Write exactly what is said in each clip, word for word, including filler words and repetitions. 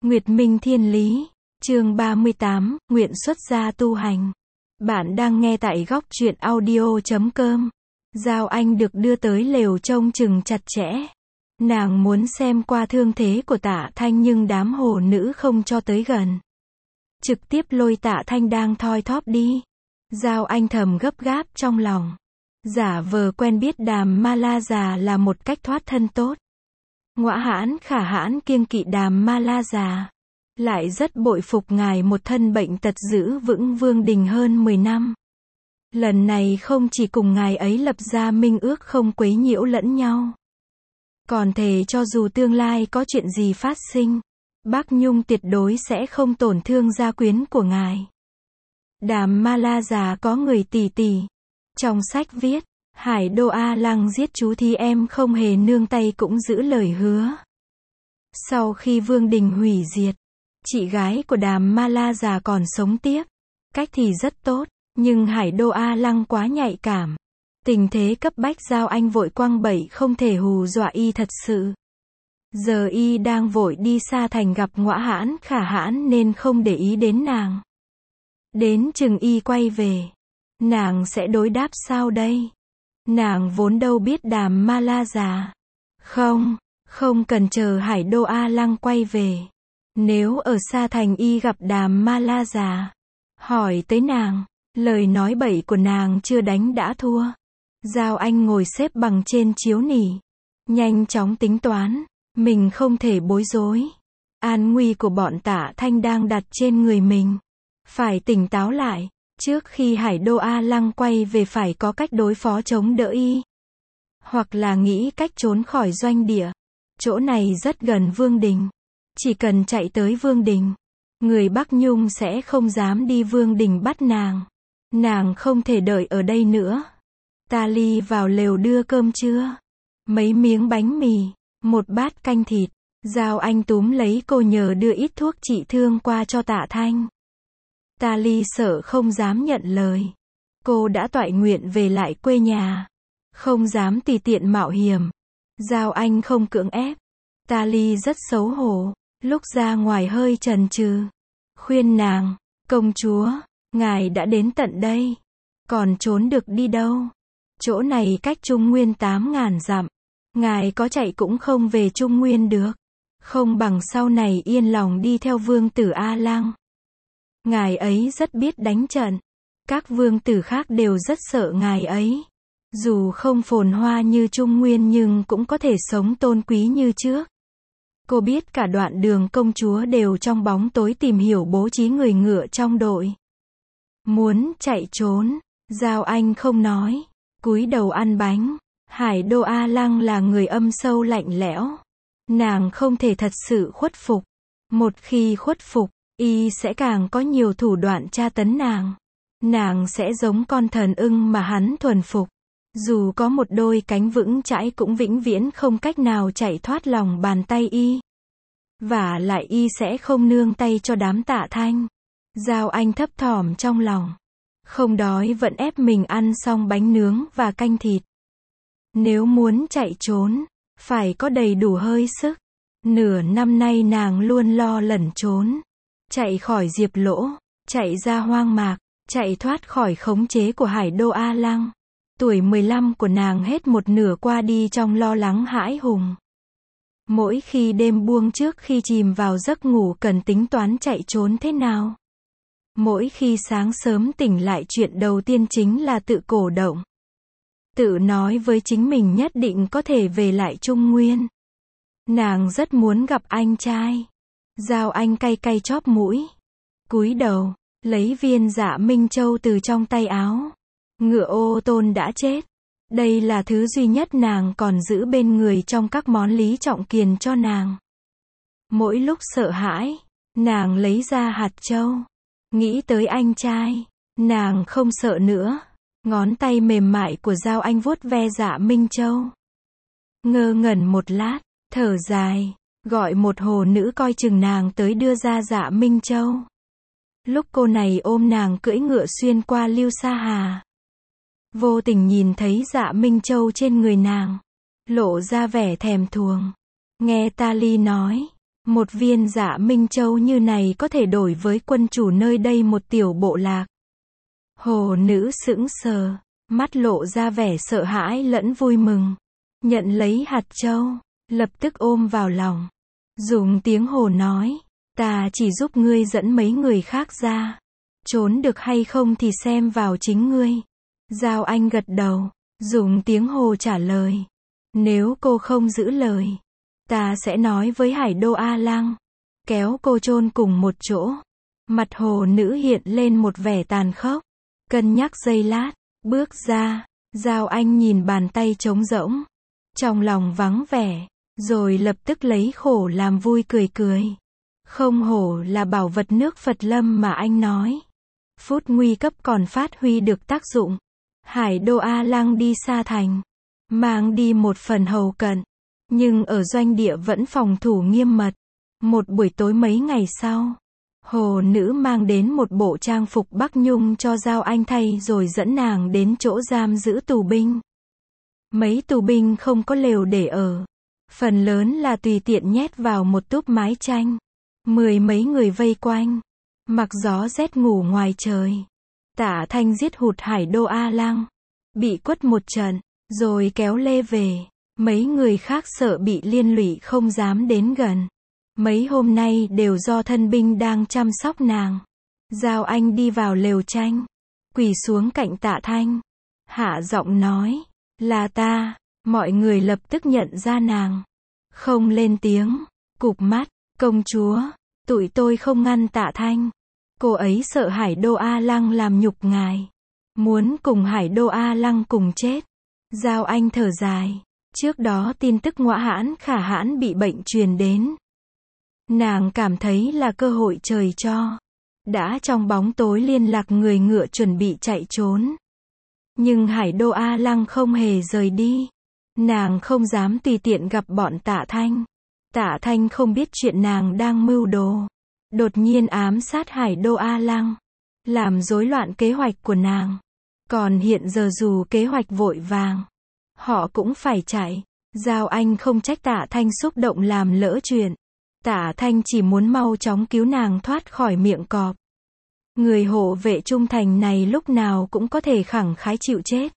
Nguyệt Minh Thiên Lý, chương ba mươi tám, nguyện xuất gia tu hành. Bạn đang nghe tại góc truyện audio chấm com. Giao Anh được đưa tới lều trông chừng chặt chẽ. Nàng muốn xem qua thương thế của Tạ Thanh nhưng đám hồ nữ không cho tới gần. Trực tiếp lôi Tạ Thanh đang thoi thóp đi. Giao Anh thầm gấp gáp trong lòng. Giả vờ quen biết Đàm Ma La Già là một cách thoát thân tốt. Ngõa Hãn Khả Hãn kiêng kỵ Đàm Ma La Già, lại rất bội phục ngài một thân bệnh tật giữ vững Vương Đình hơn mười năm. Lần này không chỉ cùng ngài ấy lập ra minh ước không quấy nhiễu lẫn nhau, còn thề cho dù tương lai có chuyện gì phát sinh, Bắc Nhung tuyệt đối sẽ không tổn thương gia quyến của ngài. Đàm Ma La Già có người tỉ tỉ. Trong sách viết, Hải Đô A Lăng giết chú thì em không hề nương tay cũng giữ lời hứa. Sau khi Vương Đình hủy diệt, chị gái của Đàm Ma La Già còn sống tiếp. Cách thì rất tốt, nhưng Hải Đô A Lăng quá nhạy cảm. Tình thế cấp bách Giao Anh vội quăng bẩy không thể hù dọa y thật sự. Giờ y đang vội đi xa thành gặp Ngõa Hãn Khả Hãn nên không để ý đến nàng. Đến chừng y quay về, nàng sẽ đối đáp sao đây? Nàng vốn đâu biết Đàm Ma La Già. Không, không cần chờ Hải Đô A Lăng quay về. Nếu ở xa thành y gặp Đàm Ma La Già, hỏi tới nàng, lời nói bậy của nàng chưa đánh đã thua. Giao Anh ngồi xếp bằng trên chiếu nỉ, nhanh chóng tính toán, mình không thể bối rối. An nguy của bọn Tạ Thanh đang đặt trên người mình. Phải tỉnh táo lại. Trước khi Hải Đô A Lăng quay về phải có cách đối phó chống đỡ y. Hoặc là nghĩ cách trốn khỏi doanh địa. Chỗ này rất gần Vương Đình. Chỉ cần chạy tới Vương Đình, người Bắc Nhung sẽ không dám đi Vương Đình bắt nàng. Nàng không thể đợi ở đây nữa. Tali vào lều đưa cơm trưa. Mấy miếng bánh mì, một bát canh thịt. Giao Anh túm lấy cô nhờ đưa ít thuốc trị thương qua cho Tạ Thanh. Tali sợ không dám nhận lời. Cô đã toại nguyện về lại quê nhà. Không dám tùy tiện mạo hiểm. Giao Anh không cưỡng ép. Tali rất xấu hổ. Lúc ra ngoài hơi chần chừ. Khuyên nàng, công chúa, ngài đã đến tận đây. Còn trốn được đi đâu? Chỗ này cách Trung Nguyên tám ngàn dặm. Ngài có chạy cũng không về Trung Nguyên được. Không bằng sau này yên lòng đi theo vương tử A Lăng. Ngài ấy rất biết đánh trận. Các vương tử khác đều rất sợ ngài ấy. Dù không phồn hoa như Trung Nguyên nhưng cũng có thể sống tôn quý như trước. Cô biết cả đoạn đường công chúa đều trong bóng tối tìm hiểu bố trí người ngựa trong đội. Muốn chạy trốn, Giao Anh không nói, cúi đầu ăn bánh. Hải Đô A Lăng là người âm sâu lạnh lẽo. Nàng không thể thật sự khuất phục. Một khi khuất phục, y sẽ càng có nhiều thủ đoạn tra tấn nàng. Nàng sẽ giống con thần ưng mà hắn thuần phục. Dù có một đôi cánh vững chãi cũng vĩnh viễn không cách nào chạy thoát lòng bàn tay y. Và lại y sẽ không nương tay cho đám Tạ Thanh. Giao Anh thấp thỏm trong lòng. Không đói vẫn ép mình ăn xong bánh nướng và canh thịt. Nếu muốn chạy trốn, phải có đầy đủ hơi sức. Nửa năm nay nàng luôn lo lẩn trốn. Chạy khỏi Diệp Lỗ, chạy ra hoang mạc, chạy thoát khỏi khống chế của Hải Đô A Lăng. Tuổi mười lăm của nàng hết một nửa qua đi trong lo lắng hãi hùng. Mỗi khi đêm buông trước khi chìm vào giấc ngủ cần tính toán chạy trốn thế nào. Mỗi khi sáng sớm tỉnh lại chuyện đầu tiên chính là tự cổ động. Tự nói với chính mình nhất định có thể về lại Trung Nguyên. Nàng rất muốn gặp anh trai. Giao Anh cay cay chóp mũi. Cúi đầu, lấy viên Dạ Minh Châu từ trong tay áo. Ngựa ô tôn đã chết. Đây là thứ duy nhất nàng còn giữ bên người trong các món Lý Trọng Kiền cho nàng. Mỗi lúc sợ hãi, nàng lấy ra hạt châu. Nghĩ tới anh trai, nàng không sợ nữa. Ngón tay mềm mại của Giao Anh vuốt ve Dạ Minh Châu. Ngơ ngẩn một lát, thở dài, gọi một hồ nữ coi chừng nàng tới đưa ra Dạ Minh Châu. Lúc cô này ôm nàng cưỡi ngựa xuyên qua Lưu Sa Hà, vô tình nhìn thấy Dạ Minh Châu trên người nàng, lộ ra vẻ thèm thuồng. Nghe Tali nói, Một viên Dạ Minh Châu như này có thể đổi với quân chủ nơi đây một tiểu bộ lạc. Hồ nữ sững sờ, mắt lộ ra vẻ sợ hãi lẫn vui mừng. Nhận lấy hạt châu, lập tức ôm vào lòng. Dùng tiếng hồ nói, ta chỉ giúp ngươi dẫn mấy người khác ra. Trốn được hay không thì xem vào chính ngươi. Giao Anh gật đầu, dùng tiếng hồ trả lời. Nếu cô không giữ lời, ta sẽ nói với Hải Đô A Lăng, kéo cô chôn cùng một chỗ. Mặt hồ nữ hiện lên một vẻ tàn khốc, cân nhắc giây lát, bước ra. Giao Anh nhìn bàn tay trống rỗng, trong lòng vắng vẻ, rồi lập tức lấy khổ làm vui cười cười. Không hổ là bảo vật nước Phật Lâm mà anh nói. Phút nguy cấp còn phát huy được tác dụng. Hải Đô A Lăng đi xa thành, mang đi một phần hầu cận, nhưng ở doanh địa vẫn phòng thủ nghiêm mật. Một buổi tối mấy ngày sau, hồ nữ mang đến một bộ trang phục Bắc Nhung cho Giao Anh thay rồi dẫn nàng đến chỗ giam giữ tù binh. Mấy tù binh không có lều để ở, phần lớn là tùy tiện nhét vào một túp mái tranh. Mười mấy người vây quanh, mặc gió rét ngủ ngoài trời. Tạ Thanh giết hụt Hải Đô A Lăng, bị quất một trận, rồi kéo lê về. Mấy người khác sợ bị liên lụy không dám đến gần. Mấy hôm nay đều do thân binh đang chăm sóc nàng. Giao Anh đi vào lều tranh, quỳ xuống cạnh Tạ Thanh, hạ giọng nói, là ta. Mọi người lập tức nhận ra nàng, không lên tiếng, cụp mắt. Công chúa, tụi tôi không ngăn Tạ Thanh. Cô ấy sợ Hải Đô A Lăng làm nhục ngài, muốn cùng Hải Đô A Lăng cùng chết. Giao Anh thở dài, trước đó tin tức Ngõa Hãn Khả Hãn bị bệnh truyền đến. Nàng cảm thấy là cơ hội trời cho. Đã trong bóng tối liên lạc người ngựa chuẩn bị chạy trốn. Nhưng Hải Đô A Lăng không hề rời đi. Nàng không dám tùy tiện gặp bọn Tạ Thanh. Tạ Thanh không biết chuyện nàng đang mưu đồ. Đột nhiên ám sát Hải Đô A Lăng, làm rối loạn kế hoạch của nàng. Còn hiện giờ dù kế hoạch vội vàng, họ cũng phải chạy. Giao Anh không trách Tạ Thanh xúc động làm lỡ chuyện. Tạ Thanh chỉ muốn mau chóng cứu nàng thoát khỏi miệng cọp. Người hộ vệ trung thành này lúc nào cũng có thể khẳng khái chịu chết.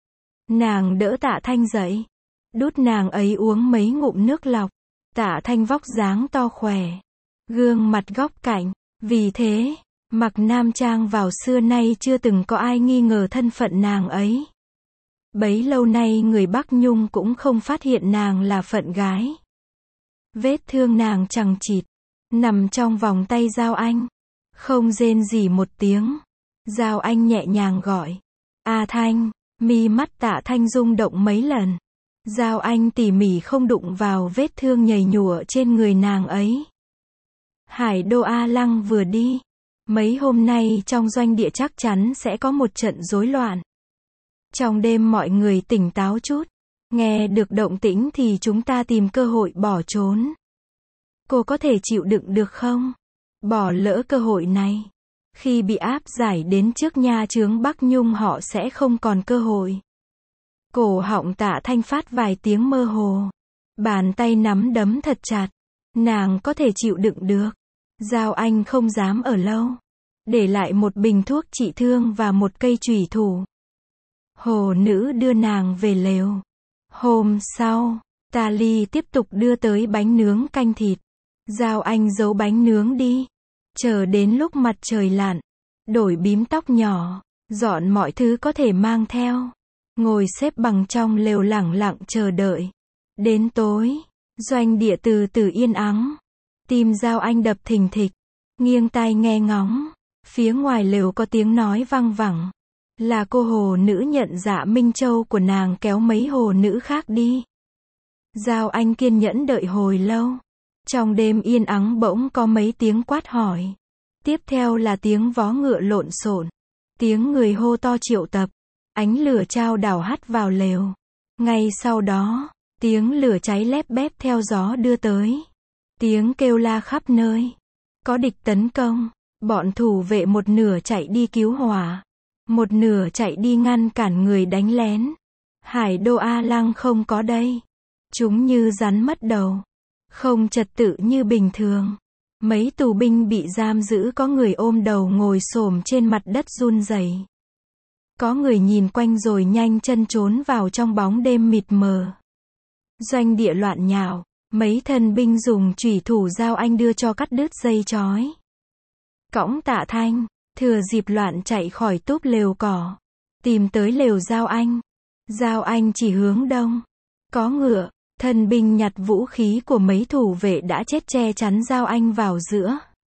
Nàng đỡ Tạ Thanh dậy, đút nàng ấy uống mấy ngụm nước lọc. Tạ Thanh vóc dáng to khỏe, gương mặt góc cạnh, vì thế, mặc nam trang vào xưa nay chưa từng có ai nghi ngờ thân phận nàng ấy. Bấy lâu nay người Bắc Nhung cũng không phát hiện nàng là phận gái. Vết thương nàng chằng chịt, nằm trong vòng tay Giao Anh, không rên rỉ một tiếng. Giao Anh nhẹ nhàng gọi, A Thanh. Mi mắt Tạ Thanh rung động mấy lần. Giao Anh tỉ mỉ không đụng vào vết thương nhầy nhụa trên người nàng ấy. Hải Đô A Lăng vừa đi, mấy hôm nay trong doanh địa chắc chắn sẽ có một trận rối loạn. Trong đêm mọi người tỉnh táo chút, nghe được động tĩnh thì chúng ta tìm cơ hội bỏ trốn. Cô có thể chịu đựng được không? Bỏ lỡ cơ hội này, khi bị áp giải đến trước nha chướng Bắc Nhung họ sẽ không còn cơ hội. Cổ họng Tạ Thanh phát vài tiếng mơ hồ. Bàn tay nắm đấm thật chặt. Nàng có thể chịu đựng được. Giao Anh không dám ở lâu. Để lại một bình thuốc trị thương và một cây chủy thủ. Hồ nữ đưa nàng về lều. Hôm sau, Tali tiếp tục đưa tới bánh nướng canh thịt. Giao Anh giấu bánh nướng đi. Chờ đến lúc mặt trời lặn. Đổi bím tóc nhỏ. Dọn mọi thứ có thể mang theo. Ngồi xếp bằng trong lều lẳng lặng chờ đợi. Đến tối, doanh địa từ từ yên ắng. Tim Giao Anh đập thình thịch. Nghiêng tai nghe ngóng. Phía ngoài lều có tiếng nói văng vẳng. Là cô hồ nữ nhận Dạ Minh Châu của nàng kéo mấy hồ nữ khác đi. Giao Anh kiên nhẫn đợi hồi lâu. Trong đêm yên ắng bỗng có mấy tiếng quát hỏi. Tiếp theo là tiếng vó ngựa lộn xộn. Tiếng người hô to triệu tập. Ánh lửa chao đảo hắt vào lều. Ngay sau đó, tiếng lửa cháy lép bép theo gió đưa tới. Tiếng kêu la khắp nơi. Có địch tấn công. Bọn thủ vệ một nửa chạy đi cứu hỏa. Một nửa chạy đi ngăn cản người đánh lén. Hải Đô A Lăng không có đây. Chúng như rắn mất đầu. không trật tự như bình thường. Mấy tù binh bị giam giữ có người ôm đầu ngồi xổm trên mặt đất run rẩy. Có người nhìn quanh rồi nhanh chân trốn vào trong bóng đêm mịt mờ. Doanh địa loạn nhào, mấy thân binh dùng chủy thủ Giao Anh đưa cho cắt đứt dây trói. Cõng Tạ Thanh, thừa dịp loạn chạy khỏi túp lều cỏ, tìm tới lều Giao Anh. Giao Anh chỉ hướng đông. Có ngựa, thân binh nhặt vũ khí của mấy thủ vệ đã chết che chắn Giao Anh vào giữa.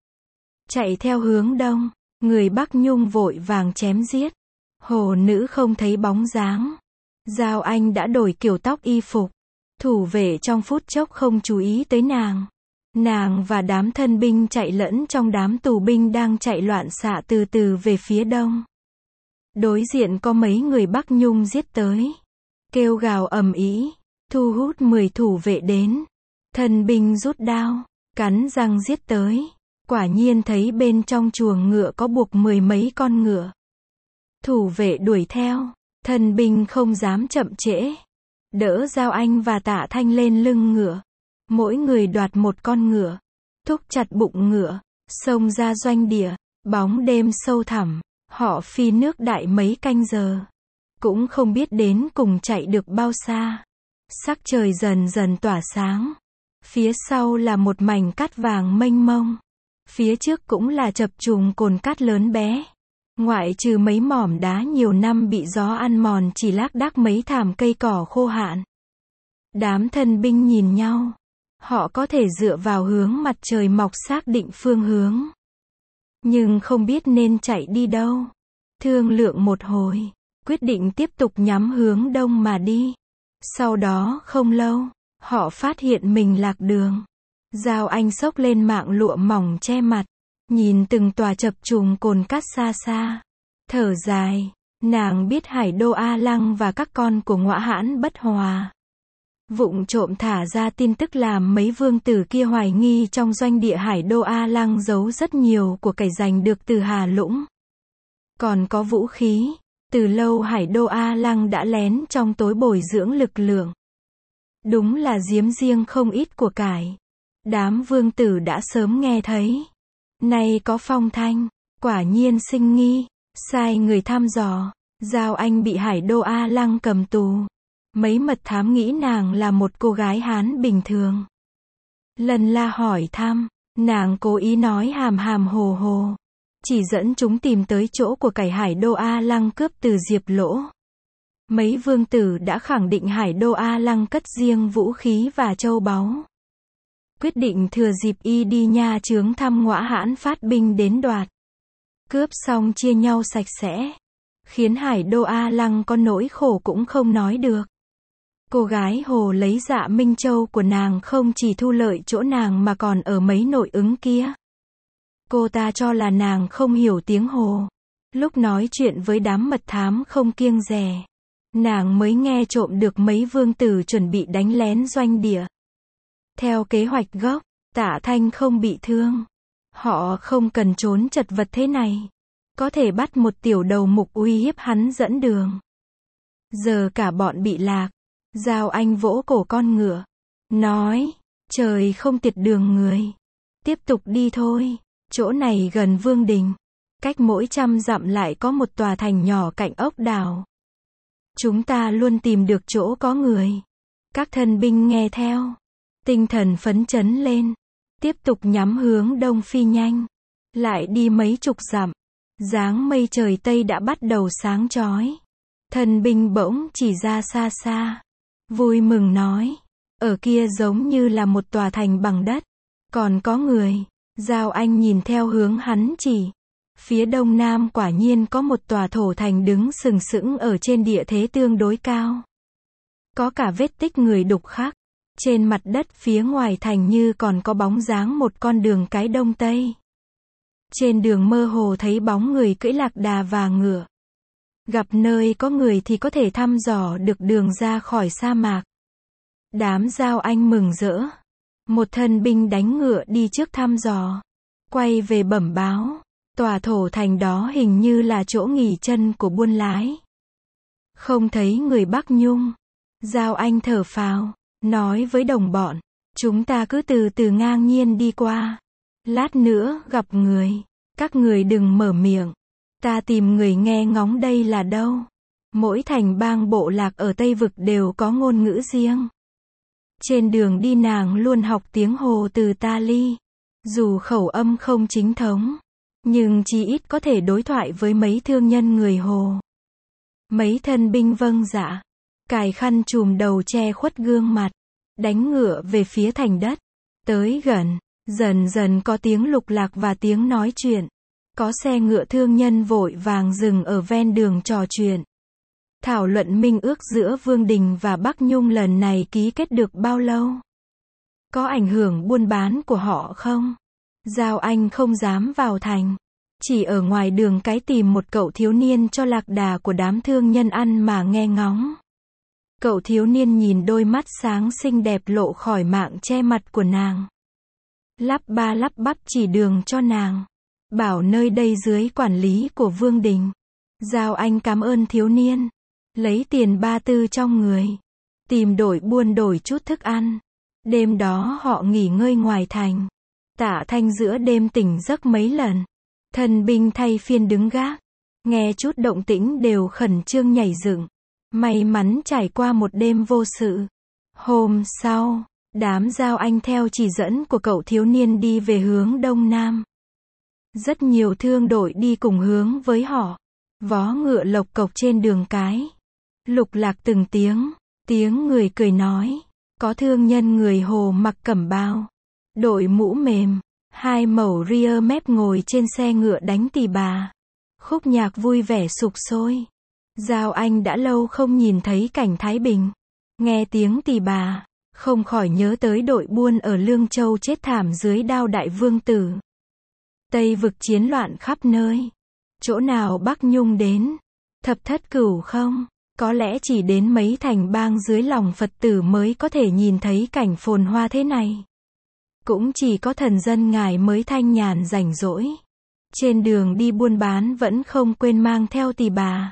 Chạy theo hướng đông, người Bắc Nhung vội vàng chém giết. Hồ nữ không thấy bóng dáng. Giao Anh đã đổi kiểu tóc y phục. Thủ vệ trong phút chốc không chú ý tới nàng. Nàng và đám thân binh chạy lẫn trong đám tù binh đang chạy loạn xạ từ từ về phía đông. Đối diện có mấy người Bắc Nhung giết tới. Kêu gào ầm ĩ, thu hút mười thủ vệ đến. Thân binh rút đao, cắn răng giết tới. Quả nhiên thấy bên trong chuồng ngựa có buộc mười mấy con ngựa. Thủ vệ đuổi theo, thân binh không dám chậm trễ. Đỡ Giao Anh và Tạ Thanh lên lưng ngựa. Mỗi người đoạt một con ngựa. Thúc chặt bụng ngựa, xông ra doanh địa. Bóng đêm sâu thẳm, họ phi nước đại mấy canh giờ. Cũng không biết đến cùng chạy được bao xa. Sắc trời dần dần tỏa sáng. Phía sau là một mảnh cát vàng mênh mông. Phía trước cũng là chập trùng cồn cát lớn bé. Ngoại trừ mấy mỏm đá nhiều năm bị gió ăn mòn chỉ lác đác mấy thảm cây cỏ khô hạn. Đám thân binh nhìn nhau. Họ có thể dựa vào hướng mặt trời mọc xác định phương hướng. Nhưng không biết nên chạy đi đâu. Thương lượng một hồi, quyết định tiếp tục nhắm hướng đông mà đi. Sau đó không lâu, họ phát hiện mình lạc đường. Giao Anh xốc lên mạng lụa mỏng che mặt. Nhìn từng tòa chập trùng cồn cát xa xa. Thở dài, nàng biết Hải Đô A Lăng và các con của Ngõa Hãn Bất Hòa. Vụng trộm thả ra tin tức làm mấy vương tử kia hoài nghi trong doanh địa Hải Đô A Lăng giấu rất nhiều của cải giành được từ Hà Lũng. Còn có vũ khí, từ lâu Hải Đô A Lăng đã lén trong tối bồi dưỡng lực lượng. Đúng là giếm riêng không ít của cải. Đám vương tử đã sớm nghe thấy. Nay có phong thanh, quả nhiên sinh nghi, sai người thăm dò. Giao Anh bị Hải Đô A Lăng cầm tù. Mấy mật thám nghĩ nàng là một cô gái Hán bình thường. Lần la hỏi thăm, nàng cố ý nói hàm hàm hồ hồ. Chỉ dẫn chúng tìm tới chỗ của cải Hải Đô A Lăng cướp từ Diệp Lỗ. Mấy vương tử đã khẳng định Hải Đô A Lăng cất riêng vũ khí và châu báu. Quyết định thừa dịp y đi nha chướng thăm Ngõa Hãn phát binh đến đoạt. Cướp xong chia nhau sạch sẽ. Khiến Hải Đô A Lăng có nỗi khổ cũng không nói được. Cô gái Hồ lấy Dạ Minh Châu của nàng không chỉ thu lợi chỗ nàng mà còn ở mấy nội ứng kia. Cô ta cho là nàng không hiểu tiếng Hồ. Lúc nói chuyện với đám mật thám không kiêng dè. Nàng mới nghe trộm được mấy vương tử chuẩn bị đánh lén doanh địa. Theo kế hoạch gốc, Tạ Thanh không bị thương. Họ không cần trốn chật vật thế này. Có thể bắt một tiểu đầu mục uy hiếp hắn dẫn đường. Giờ cả bọn bị lạc. Giao Anh vỗ cổ con ngựa. Nói, trời không tiệt đường người. Tiếp tục đi thôi. Chỗ này gần Vương Đình. Cách mỗi trăm dặm lại có một tòa thành nhỏ cạnh ốc đảo. Chúng ta luôn tìm được chỗ có người. Các thân binh nghe theo. Tinh thần phấn chấn lên. Tiếp tục nhắm hướng đông phi nhanh. Lại đi mấy chục dặm. Dáng mây trời Tây đã bắt đầu sáng chói. Thân binh bỗng chỉ ra xa xa. Vui mừng nói. Ở kia giống như là một tòa thành bằng đất. Còn có người. Giao Anh nhìn theo hướng hắn chỉ. Phía đông nam quả nhiên có một tòa thổ thành đứng sừng sững ở trên địa thế tương đối cao. Có cả vết tích người đục khắc. Trên mặt đất phía ngoài thành như còn có bóng dáng một con đường cái đông tây. Trên đường mơ hồ thấy bóng người cưỡi lạc đà và ngựa. Gặp nơi có người thì có thể thăm dò được đường ra khỏi sa mạc. Đám Giao Anh mừng rỡ. Một thân binh đánh ngựa đi trước thăm dò. Quay về bẩm báo. Tòa thổ thành đó hình như là chỗ nghỉ chân của buôn lái. Không thấy người Bắc Nhung. Giao Anh thở phào. Nói với đồng bọn. Chúng ta cứ từ từ ngang nhiên đi qua. Lát nữa gặp người, các người đừng mở miệng. Ta tìm người nghe ngóng đây là đâu. Mỗi thành bang bộ lạc ở Tây Vực đều có ngôn ngữ riêng. Trên đường đi nàng luôn học tiếng Hồ từ Tali. Dù khẩu âm không chính thống, nhưng chí ít có thể đối thoại với mấy thương nhân người Hồ. Mấy thân binh vâng dạ, cài khăn trùm đầu che khuất gương mặt, đánh ngựa về phía thành đất. Tới gần, dần dần có tiếng lục lạc và tiếng nói chuyện. Có xe ngựa thương nhân vội vàng dừng ở ven đường trò chuyện. Thảo luận minh ước giữa Vương Đình và Bắc Nhung lần này ký kết được bao lâu? Có ảnh hưởng buôn bán của họ không? Giao Anh không dám vào thành. Chỉ ở ngoài đường cái tìm một cậu thiếu niên cho lạc đà của đám thương nhân ăn mà nghe ngóng. Cậu thiếu niên nhìn đôi mắt sáng xinh đẹp lộ khỏi mạng che mặt của nàng. Lắp ba lắp bắp chỉ đường cho nàng. Bảo nơi đây dưới quản lý của Vương Đình. Giao Anh cảm ơn thiếu niên. Lấy tiền ba tư trong người. Tìm đổi buôn đổi chút thức ăn. Đêm đó họ nghỉ ngơi ngoài thành. Tạ Thanh giữa đêm tỉnh giấc mấy lần. Thần binh thay phiên đứng gác. Nghe chút động tĩnh đều khẩn trương nhảy dựng. May mắn trải qua một đêm vô sự. Hôm sau, đám Giao Anh theo chỉ dẫn của cậu thiếu niên đi về hướng đông nam. Rất nhiều thương đội đi cùng hướng với họ. Vó ngựa lộc cộc trên đường cái. Lục lạc từng tiếng, tiếng người cười nói. Có thương nhân người Hồ mặc cẩm bào, đội mũ mềm, hai mẩu ria mép ngồi trên xe ngựa đánh tỳ bà. Khúc nhạc vui vẻ sục sôi. Giao Anh đã lâu không nhìn thấy cảnh Thái Bình. Nghe tiếng tỳ bà, không khỏi nhớ tới đội buôn ở Lương Châu chết thảm dưới đao đại vương tử. Tây Vực chiến loạn khắp nơi. Chỗ nào Bắc Nhung đến? Thập thất cửu không? Có lẽ chỉ đến mấy thành bang dưới lòng Phật tử mới có thể nhìn thấy cảnh phồn hoa thế này. Cũng chỉ có thần dân ngài mới thanh nhàn rảnh rỗi. Trên đường đi buôn bán vẫn không quên mang theo tỳ bà.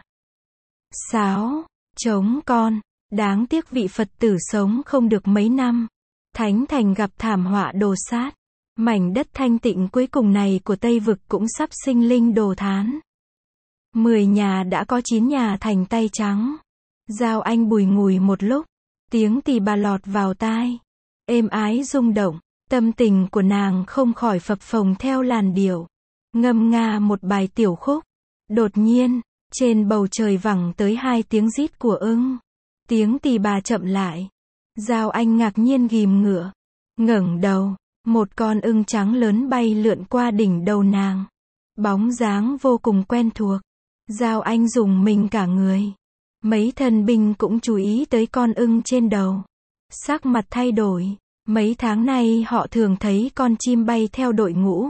Sáo, trống con. Đáng tiếc vị Phật tử sống không được mấy năm. Thánh thành gặp thảm họa đồ sát. Mảnh đất thanh tịnh cuối cùng này của Tây Vực cũng sắp sinh linh đồ thán. Mười nhà đã có chín nhà thành tay trắng. Giao Anh bùi ngùi một lúc. Tiếng tỳ bà lọt vào tai. Êm ái rung động. Tâm tình của nàng không khỏi phập phồng theo làn điệu. Ngâm nga một bài tiểu khúc. Đột nhiên, trên bầu trời vẳng tới hai tiếng rít của ưng. Tiếng tỳ bà chậm lại. Giao Anh ngạc nhiên ghim ngựa. Ngẩng đầu. Một con ưng trắng lớn bay lượn qua đỉnh đầu nàng. Bóng dáng vô cùng quen thuộc. Giao Anh rùng mình cả người. Mấy thần binh cũng chú ý tới con ưng trên đầu. Sắc mặt thay đổi. Mấy tháng nay họ thường thấy con chim bay theo đội ngũ.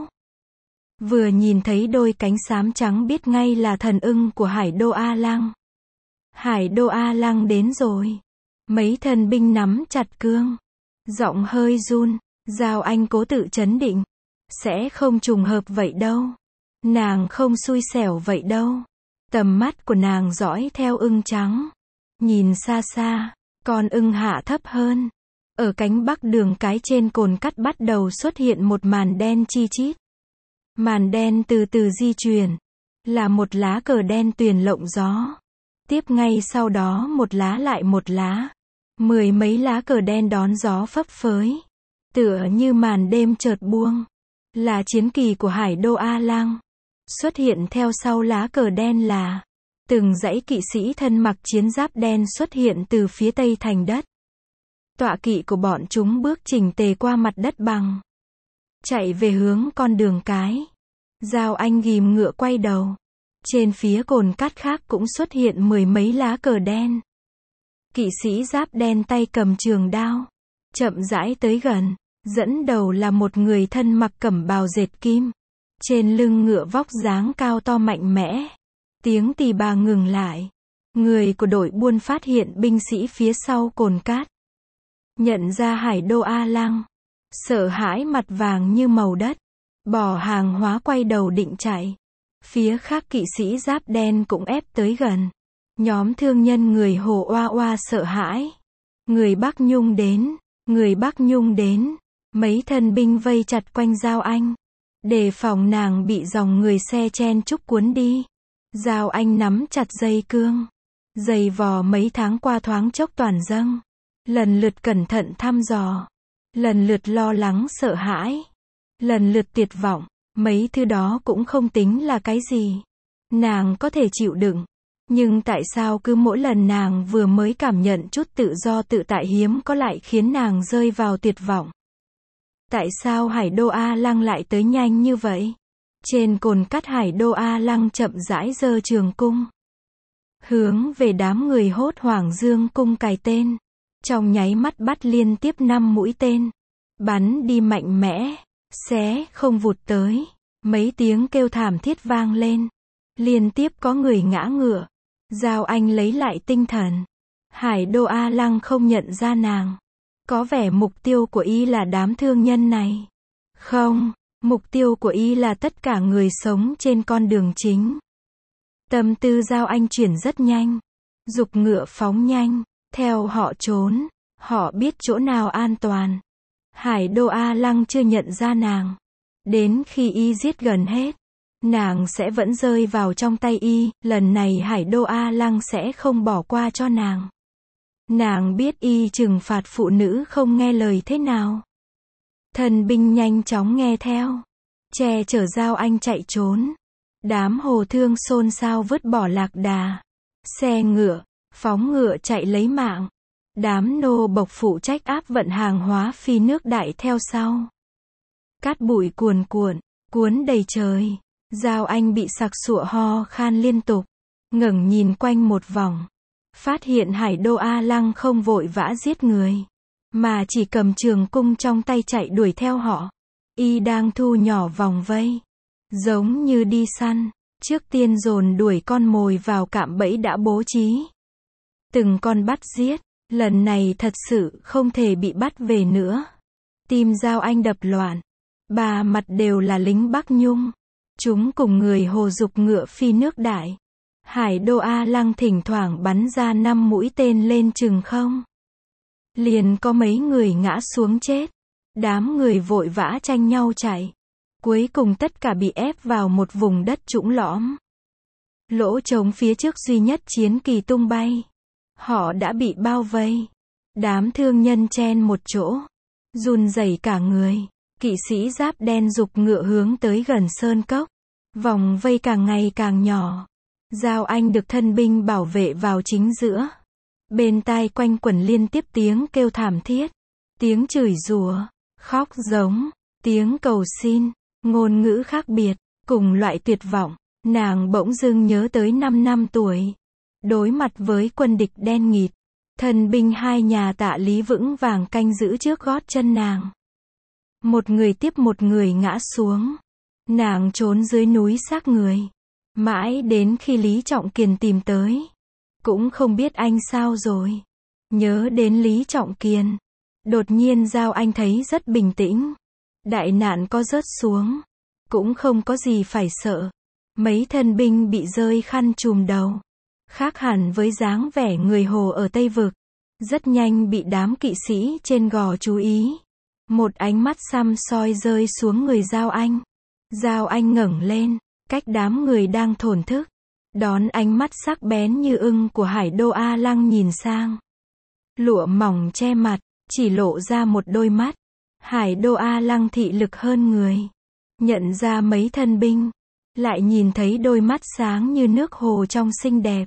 Vừa nhìn thấy đôi cánh xám trắng biết ngay là thần ưng của Hải Đô A Lăng. Hải Đô A Lăng đến rồi. Mấy thần binh nắm chặt cương. Giọng hơi run. Giao Anh cố tự trấn định. Sẽ không trùng hợp vậy đâu. Nàng không xui xẻo vậy đâu. Tầm mắt của nàng dõi theo ưng trắng. Nhìn xa xa, con ưng hạ thấp hơn. Ở cánh bắc đường cái trên cồn cắt bắt đầu xuất hiện một màn đen chi chít. Màn đen từ từ di chuyển. Là một lá cờ đen tuyền lộng gió. Tiếp ngay sau đó một lá lại một lá. Mười mấy lá cờ đen đón gió phấp phới. Tựa như màn đêm chợt buông. Là chiến kỳ của Hải Đô A Lăng. Xuất hiện theo sau lá cờ đen là từng dãy kỵ sĩ thân mặc chiến giáp đen xuất hiện từ phía tây thành đất. Tọa kỵ của bọn chúng bước chỉnh tề qua mặt đất bằng. Chạy về hướng con đường cái. Giao Anh ghim ngựa quay đầu. Trên phía cồn cát khác cũng xuất hiện mười mấy lá cờ đen. Kỵ sĩ giáp đen tay cầm trường đao. Chậm rãi tới gần. Dẫn đầu là một người thân mặc cẩm bào dệt kim. Trên lưng ngựa vóc dáng cao to mạnh mẽ. Tiếng tỳ bà ngừng lại. Người của đội buôn phát hiện binh sĩ phía sau cồn cát. Nhận ra Hải Đô A Lăng. Sợ hãi mặt vàng như màu đất. Bỏ hàng hóa quay đầu định chạy. Phía khác kỵ sĩ giáp đen cũng ép tới gần. Nhóm thương nhân người Hồ oa oa sợ hãi. Người Bắc Nhung đến. Người Bắc Nhung đến. Mấy thân binh vây chặt quanh Giao Anh, đề phòng nàng bị dòng người xe chen chúc cuốn đi. Giao Anh nắm chặt dây cương. Giày vò mấy tháng qua thoáng chốc toàn dâng. Lần lượt cẩn thận thăm dò. Lần lượt lo lắng sợ hãi. Lần lượt tuyệt vọng. Mấy thứ đó cũng không tính là cái gì. Nàng có thể chịu đựng. Nhưng tại sao cứ mỗi lần nàng vừa mới cảm nhận chút tự do tự tại hiếm có lại khiến nàng rơi vào tuyệt vọng? Tại sao Hải Đô A Lăng lại tới nhanh như vậy? Trên cồn cát Hải Đô A Lăng chậm rãi giơ trường cung. Hướng về đám người hốt hoảng dương cung cài tên. Trong nháy mắt bắt liên tiếp năm mũi tên. Bắn đi mạnh mẽ. Xé không vụt tới. Mấy tiếng kêu thảm thiết vang lên. Liên tiếp có người ngã ngựa. Giao Anh lấy lại tinh thần. Hải Đô A Lăng không nhận ra nàng. Có vẻ mục tiêu của y là đám thương nhân này. Không, mục tiêu của y là tất cả người sống trên con đường chính. Tâm tư Giao Anh chuyển rất nhanh. Giục ngựa phóng nhanh. Theo họ trốn. Họ biết chỗ nào an toàn. Hải Đô A Lăng chưa nhận ra nàng. Đến khi y giết gần hết, nàng sẽ vẫn rơi vào trong tay y. Lần này Hải Đô A Lăng sẽ không bỏ qua cho nàng. Nàng biết y trừng phạt phụ nữ không nghe lời thế nào. Thần binh nhanh chóng nghe theo. Che chở Giao Anh chạy trốn. Đám hồ thương xôn xao vứt bỏ lạc đà. Xe ngựa, phóng ngựa chạy lấy mạng. Đám nô bộc phụ trách áp vận hàng hóa phi nước đại theo sau. Cát bụi cuồn cuộn, cuốn đầy trời. Giao Anh bị sặc sụa ho khan liên tục. Ngẩng nhìn quanh một vòng. Phát hiện Hải Đô A Lăng không vội vã giết người. Mà chỉ cầm trường cung trong tay chạy đuổi theo họ. Y đang thu nhỏ vòng vây. Giống như đi săn. Trước tiên dồn đuổi con mồi vào cạm bẫy đã bố trí. Từng con bắt giết. Lần này thật sự không thể bị bắt về nữa. Tim Giao Anh đập loạn. Ba mặt đều là lính Bắc Nhung. Chúng cùng người hồ dục ngựa phi nước đại. Hải Đô A Lăng thỉnh thoảng bắn ra năm mũi tên lên chừng không. Liền có mấy người ngã xuống chết. Đám người vội vã tranh nhau chạy. Cuối cùng tất cả bị ép vào một vùng đất trũng lõm. Lỗ trống phía trước duy nhất chiến kỳ tung bay. Họ đã bị bao vây. Đám thương nhân chen một chỗ. Run rẩy cả người. Kỵ sĩ giáp đen giục ngựa hướng tới gần sơn cốc. Vòng vây càng ngày càng nhỏ. Giao Anh được thân binh bảo vệ vào chính giữa. Bên tai quanh quẩn liên tiếp tiếng kêu thảm thiết. Tiếng chửi rủa, khóc giống, tiếng cầu xin, ngôn ngữ khác biệt, cùng loại tuyệt vọng. Nàng bỗng dưng nhớ tới năm năm tuổi. Đối mặt với quân địch đen nghịt. Thần binh hai nhà Tạ Lý vững vàng canh giữ trước gót chân nàng. Một người tiếp một người ngã xuống. Nàng trốn dưới núi xác người. Mãi đến khi Lý Trọng Kiền tìm tới. Cũng không biết anh sao rồi. Nhớ đến Lý Trọng Kiền. Đột nhiên Giao Anh thấy rất bình tĩnh. Đại nạn có rớt xuống. Cũng không có gì phải sợ. Mấy thân binh bị rơi khăn trùm đầu. Khác hẳn với dáng vẻ người Hồ ở Tây Vực. Rất nhanh bị đám kỵ sĩ trên gò chú ý. Một ánh mắt săm soi rơi xuống người Giao Anh. Giao Anh ngẩng lên, cách đám người đang thổn thức. Đón ánh mắt sắc bén như ưng của Hải Đô A Lăng nhìn sang. Lụa mỏng che mặt, chỉ lộ ra một đôi mắt. Hải Đô A Lăng thị lực hơn người. Nhận ra mấy thân binh. Lại nhìn thấy đôi mắt sáng như nước hồ trong xinh đẹp.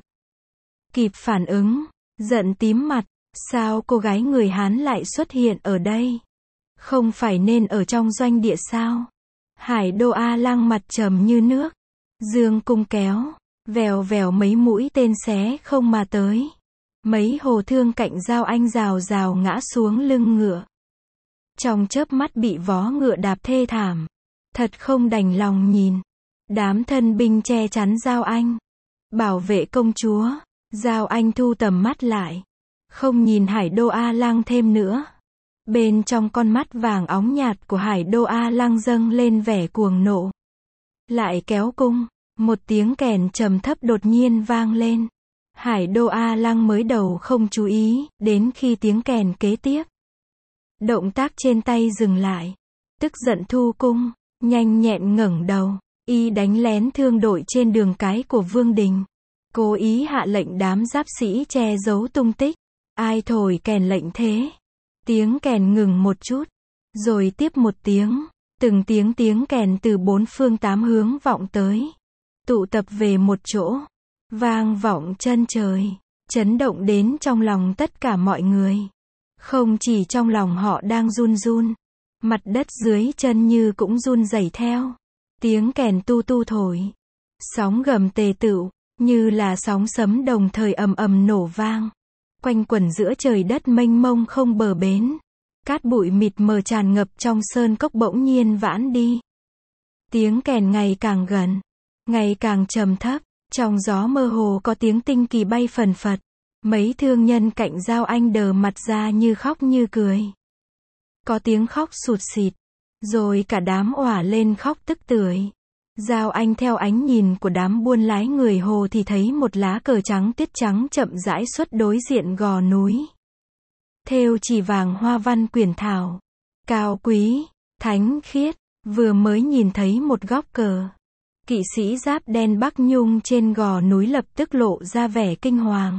Kịp phản ứng, giận tím mặt. Sao cô gái người Hán lại xuất hiện ở đây? Không phải nên ở trong doanh địa sao? Hải Đô A Lăng mặt trầm như nước. Dương cung kéo. Vèo vèo mấy mũi tên xé không mà tới. Mấy hồ thương cạnh Giao Anh rào rào ngã xuống lưng ngựa. Trong chớp mắt bị vó ngựa đạp thê thảm. Thật không đành lòng nhìn. Đám thân binh che chắn Giao Anh. Bảo vệ công chúa. Giao Anh thu tầm mắt lại. Không nhìn Hải Đô A Lăng thêm nữa. Bên trong con mắt vàng óng nhạt của Hải Đô A Lăng dâng lên vẻ cuồng nộ. Lại kéo cung. Một tiếng kèn trầm thấp đột nhiên vang lên. Hải Đô A Lăng mới đầu không chú ý, đến khi tiếng kèn kế tiếp. Động tác trên tay dừng lại. Tức giận thu cung, nhanh nhẹn ngẩng đầu, y đánh lén thương đội trên đường cái của Vương Đình. Cố ý hạ lệnh đám giáp sĩ che giấu tung tích. Ai thổi kèn lệnh thế? Tiếng kèn ngừng một chút, rồi tiếp một tiếng. Từng tiếng tiếng kèn từ bốn phương tám hướng vọng tới. Tụ tập về một chỗ. Vang vọng chân trời. Chấn động đến trong lòng tất cả mọi người. Không chỉ trong lòng họ đang run run. Mặt đất dưới chân như cũng run rẩy theo. Tiếng kèn tu tu thổi. Sóng gầm tề tựu, như là sóng sấm đồng thời ầm ầm nổ vang. Quanh quẩn giữa trời đất mênh mông không bờ bến. Cát bụi mịt mờ tràn ngập trong sơn cốc bỗng nhiên vãn đi. Tiếng kèn ngày càng gần, ngày càng trầm thấp, trong gió mơ hồ có tiếng tinh kỳ bay phần phật. Mấy thương nhân cạnh Giao Anh đờ mặt ra như khóc như cười. Có tiếng khóc sụt sịt, rồi cả đám òa lên khóc tức tưởi. Giao Anh theo ánh nhìn của đám buôn lái người Hồ thì thấy một lá cờ trắng tiết trắng chậm rãi xuất đối diện gò núi. Thêu chỉ vàng hoa văn quyển thảo, cao quý, thánh khiết, vừa mới nhìn thấy một góc cờ. Kỵ sĩ giáp đen Bắc Nhung trên gò núi lập tức lộ ra vẻ kinh hoàng.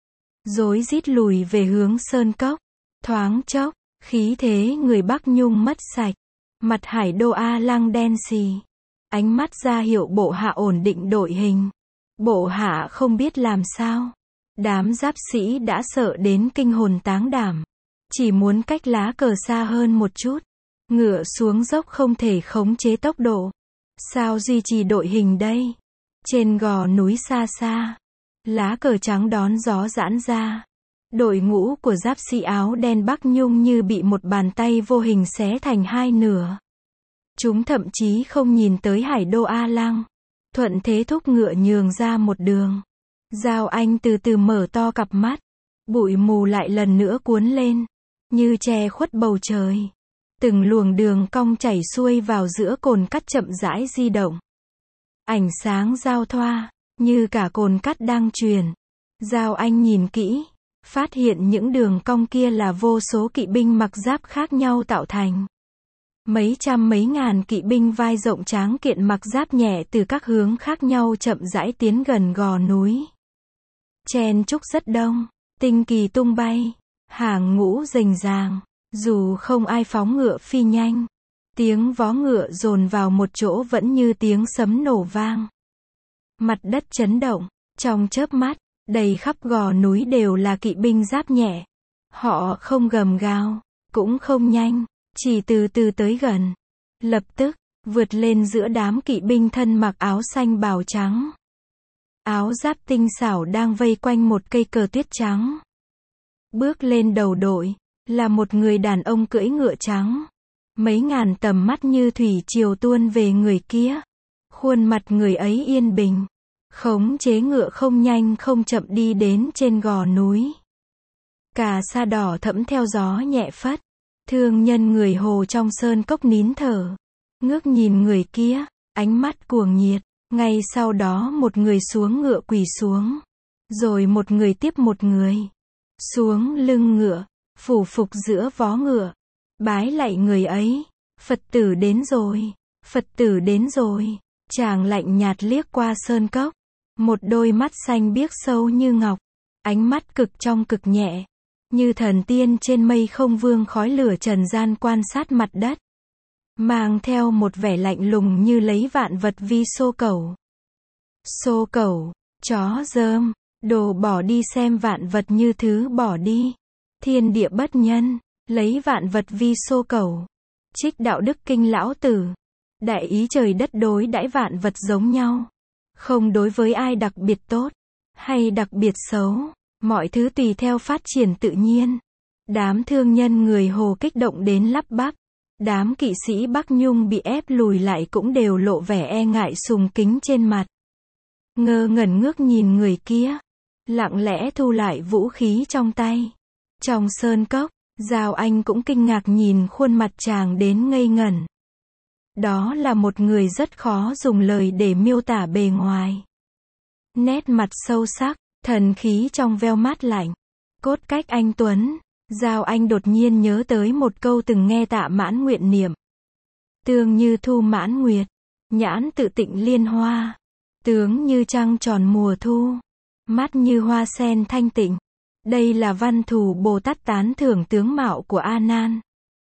Rối rít lùi về hướng sơn cốc, thoáng chốc, khí thế người Bắc Nhung mất sạch. Mặt Hải Đô A Lăng đen xì. Ánh mắt ra hiệu bộ hạ ổn định đội hình. Bộ hạ không biết làm sao. Đám giáp sĩ đã sợ đến kinh hồn táng đảm. Chỉ muốn cách lá cờ xa hơn một chút. Ngựa xuống dốc không thể khống chế tốc độ. Sao duy trì đội hình đây? Trên gò núi xa xa, lá cờ trắng đón gió giãn ra. Đội ngũ của giáp sĩ áo đen Bắc Nhung như bị một bàn tay vô hình xé thành hai nửa. Chúng thậm chí không nhìn tới Hải Đô A Lăng. Thuận thế thúc ngựa nhường ra một đường. Giao Anh từ từ mở to cặp mắt. Bụi mù lại lần nữa cuốn lên, như che khuất bầu trời. Từng luồng đường cong chảy xuôi vào giữa cồn cắt chậm rãi di động. Ánh sáng giao thoa, như cả cồn cắt đang truyền. Giao Anh nhìn kỹ, phát hiện những đường cong kia là vô số kỵ binh mặc giáp khác nhau tạo thành. Mấy trăm mấy ngàn kỵ binh vai rộng tráng kiện mặc giáp nhẹ từ các hướng khác nhau chậm rãi tiến gần gò núi. Chen chúc rất đông, tinh kỳ tung bay, hàng ngũ rành ràng, dù không ai phóng ngựa phi nhanh. Tiếng vó ngựa dồn vào một chỗ vẫn như tiếng sấm nổ vang. Mặt đất chấn động, trong chớp mắt, đầy khắp gò núi đều là kỵ binh giáp nhẹ. Họ không gầm gào, cũng không nhanh, chỉ từ từ tới gần. Lập tức, vượt lên giữa đám kỵ binh thân mặc áo xanh bào trắng. Áo giáp tinh xảo đang vây quanh một cây cờ tuyết trắng. Bước lên đầu đội, là một người đàn ông cưỡi ngựa trắng. Mấy ngàn tầm mắt như thủy triều tuôn về người kia. Khuôn mặt người ấy yên bình. Khống chế ngựa không nhanh không chậm đi đến trên gò núi. Cà sa đỏ thẫm theo gió nhẹ phất. Thương nhân người Hồ trong sơn cốc nín thở. Ngước nhìn người kia, ánh mắt cuồng nhiệt. Ngay sau đó một người xuống ngựa quỳ xuống. Rồi một người tiếp một người. Xuống lưng ngựa, phủ phục giữa vó ngựa. Bái lạy người ấy. Phật tử đến rồi, Phật tử đến rồi. Chàng lạnh nhạt liếc qua sơn cốc. Một đôi mắt xanh biếc sâu như ngọc. Ánh mắt cực trong cực nhẹ. Như thần tiên trên mây không vương khói lửa trần gian quan sát mặt đất. Mang theo một vẻ lạnh lùng như lấy vạn vật vi xô cẩu. Xô cẩu, chó dơm, đồ bỏ đi xem vạn vật như thứ bỏ đi. Thiên địa bất nhân, lấy vạn vật vi xô cẩu. Trích đạo đức kinh lão tử. Đại ý trời đất đối đãi vạn vật giống nhau. Không đối với ai đặc biệt tốt, hay đặc biệt xấu. Mọi thứ tùy theo phát triển tự nhiên. Đám thương nhân người Hồ kích động đến lắp bắp. Đám kỵ sĩ Bắc Nhung bị ép lùi lại cũng đều lộ vẻ e ngại sùng kính trên mặt. Ngơ ngẩn ngước nhìn người kia. Lặng lẽ thu lại vũ khí trong tay. Trong sơn cốc, Giao Anh cũng kinh ngạc nhìn khuôn mặt chàng đến ngây ngẩn. Đó là một người rất khó dùng lời để miêu tả bề ngoài. Nét mặt sâu sắc, thần khí trong veo mát lạnh. Cốt cách anh tuấn, Giao Anh đột nhiên nhớ tới một câu từng nghe Tạ Mãn Nguyện niệm. Tương như thu mãn nguyệt, nhãn tự tịnh liên hoa, tướng như trăng tròn mùa thu, mắt như hoa sen thanh tịnh. Đây là Văn Thù Bồ Tát tán thưởng tướng mạo của A Nan.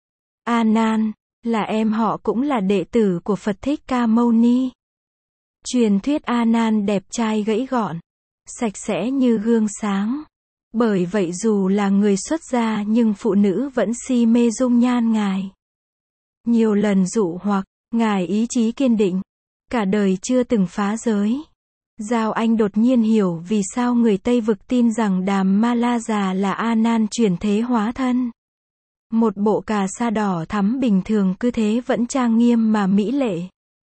A Nan là em họ cũng là đệ tử của Phật Thích Ca Mâu Ni. Truyền thuyết A Nan đẹp trai gãy gọn, sạch sẽ như gương sáng. Bởi vậy dù là người xuất gia nhưng phụ nữ vẫn si mê dung nhan ngài. Nhiều lần dụ hoặc, ngài ý chí kiên định, cả đời chưa từng phá giới. Giao Anh đột nhiên hiểu vì sao người Tây Vực tin rằng Đàm Ma La Già là A Nan chuyển thế hóa thân. Một bộ cà sa đỏ thắm bình thường cứ thế vẫn trang nghiêm mà mỹ lệ,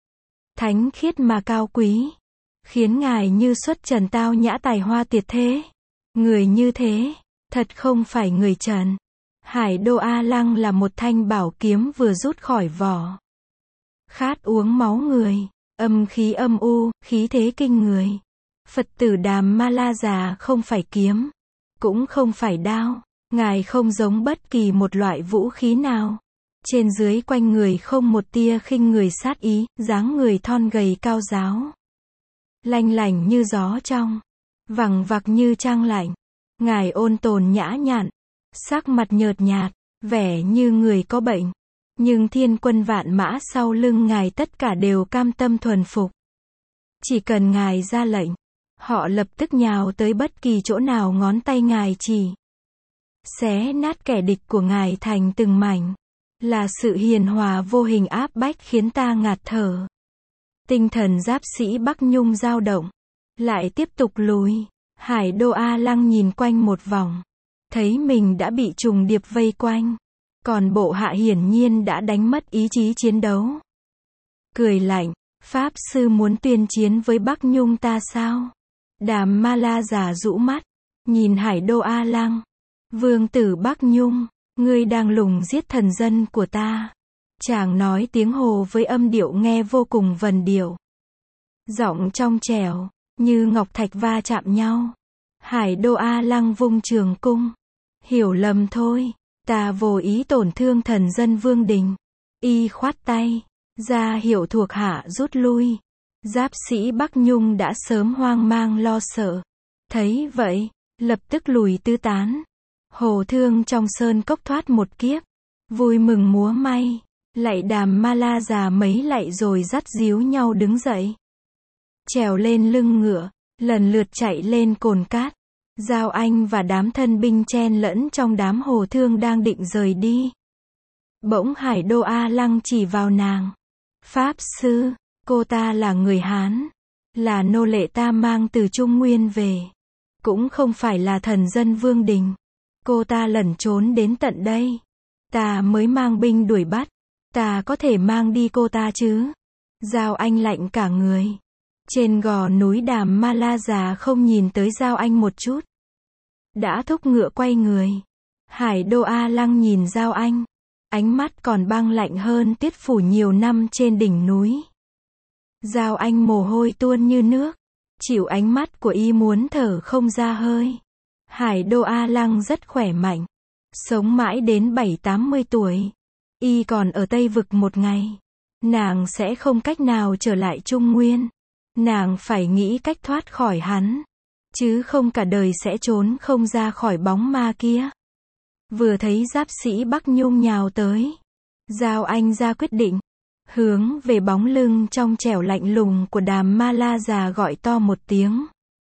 thánh khiết mà cao quý, khiến ngài như xuất trần tao nhã tài hoa tuyệt thế. Người như thế, thật không phải người trần. Hải Đô A Lăng là một thanh bảo kiếm vừa rút khỏi vỏ. Khát uống máu người, âm khí âm u, khí thế kinh người. Phật tử Đàm Ma La Già không phải kiếm, cũng không phải đao. Ngài không giống bất kỳ một loại vũ khí nào. Trên dưới quanh người không một tia khinh người sát ý, dáng người thon gầy cao ráo, lanh lảnh như gió trong, vằng vặc như trăng lạnh. Ngài ôn tồn nhã nhặn, sắc mặt nhợt nhạt, vẻ như người có bệnh. Nhưng thiên quân vạn mã sau lưng ngài tất cả đều cam tâm thuần phục. Chỉ cần ngài ra lệnh, họ lập tức nhào tới bất kỳ chỗ nào ngón tay ngài chỉ. Xé nát kẻ địch của ngài thành từng mảnh. Là sự hiền hòa vô hình áp bách khiến ta ngạt thở. Tinh thần giáp sĩ Bắc Nhung dao động, lại tiếp tục lùi. Hải Đô A Lăng nhìn quanh một vòng, thấy mình đã bị trùng điệp vây quanh, còn bộ hạ hiển nhiên đã đánh mất ý chí chiến đấu. Cười lạnh, Pháp sư muốn tuyên chiến với Bắc Nhung ta sao? Đàm Ma La Già rũ mắt, nhìn Hải Đô A Lăng. Vương tử Bắc Nhung, ngươi đang lùng giết thần dân của ta. Chàng nói tiếng Hồ với âm điệu nghe vô cùng vần điệu. Giọng trong trẻo, như ngọc thạch va chạm nhau. Hải Đô A Lăng vung trường cung. Hiểu lầm thôi, ta vô ý tổn thương thần dân Vương Đình. Y khoát tay, ra hiệu thuộc hạ rút lui. Giáp sĩ Bắc Nhung đã sớm hoang mang lo sợ. Thấy vậy, lập tức lùi tứ tán. Hồ Thương trong sơn cốc thoát một kiếp, vui mừng múa may, lạy Đàm Ma La Già mấy lạy rồi dắt díu nhau đứng dậy. Trèo lên lưng ngựa, lần lượt chạy lên cồn cát. Giao Anh và đám thân binh chen lẫn trong đám Hồ Thương đang định rời đi. Bỗng Hải Đô A Lăng chỉ vào nàng. Pháp sư, cô ta là người Hán, là nô lệ ta mang từ Trung Nguyên về, cũng không phải là thần dân Vương Đình. Cô ta lẩn trốn đến tận đây, ta mới mang binh đuổi bắt. Ta có thể mang đi cô ta chứ? Giao Anh lạnh cả người. Trên gò núi Đàm Ma La Già không nhìn tới Giao Anh một chút, đã thúc ngựa quay người. Hải Đô A Lăng nhìn Giao Anh, ánh mắt còn băng lạnh hơn tuyết phủ nhiều năm trên đỉnh núi. Giao Anh mồ hôi tuôn như nước, chịu ánh mắt của y muốn thở không ra hơi. Hải Đô A Lăng rất khỏe mạnh, sống mãi đến bảy tám mươi tuổi. Y còn ở Tây Vực một ngày, nàng sẽ không cách nào trở lại Trung Nguyên. Nàng phải nghĩ cách thoát khỏi hắn, chứ không cả đời sẽ trốn không ra khỏi bóng ma kia. Vừa thấy giáp sĩ Bắc Nhung nhào tới, Giao Anh ra quyết định, hướng về bóng lưng trong trẻo lạnh lùng của Đàm Ma La Già gọi to một tiếng.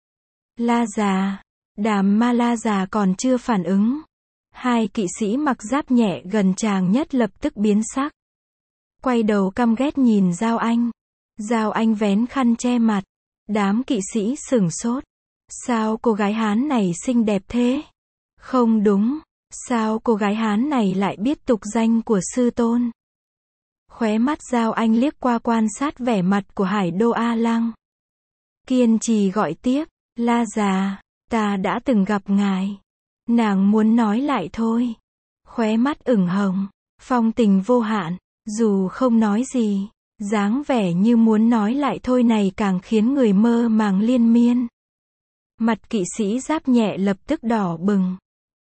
La Già. Đàm Ma La Già còn chưa phản ứng, hai kỵ sĩ mặc giáp nhẹ gần chàng nhất lập tức biến sắc, quay đầu căm ghét nhìn Giao Anh. Giao Anh vén khăn che mặt. Đám kỵ sĩ sửng sốt. Sao cô gái Hán này xinh đẹp thế? Không đúng, sao cô gái Hán này lại biết tục danh của sư tôn? Khóe mắt Giao Anh liếc qua quan sát vẻ mặt của Hải Đô A Lăng, kiên trì gọi tiếp. La Già, ta đã từng gặp ngài. Nàng muốn nói lại thôi. Khóe mắt ửng hồng, phong tình vô hạn, dù không nói gì, dáng vẻ như muốn nói lại thôi này càng khiến người mơ màng liên miên. Mặt kỵ sĩ giáp nhẹ lập tức đỏ bừng.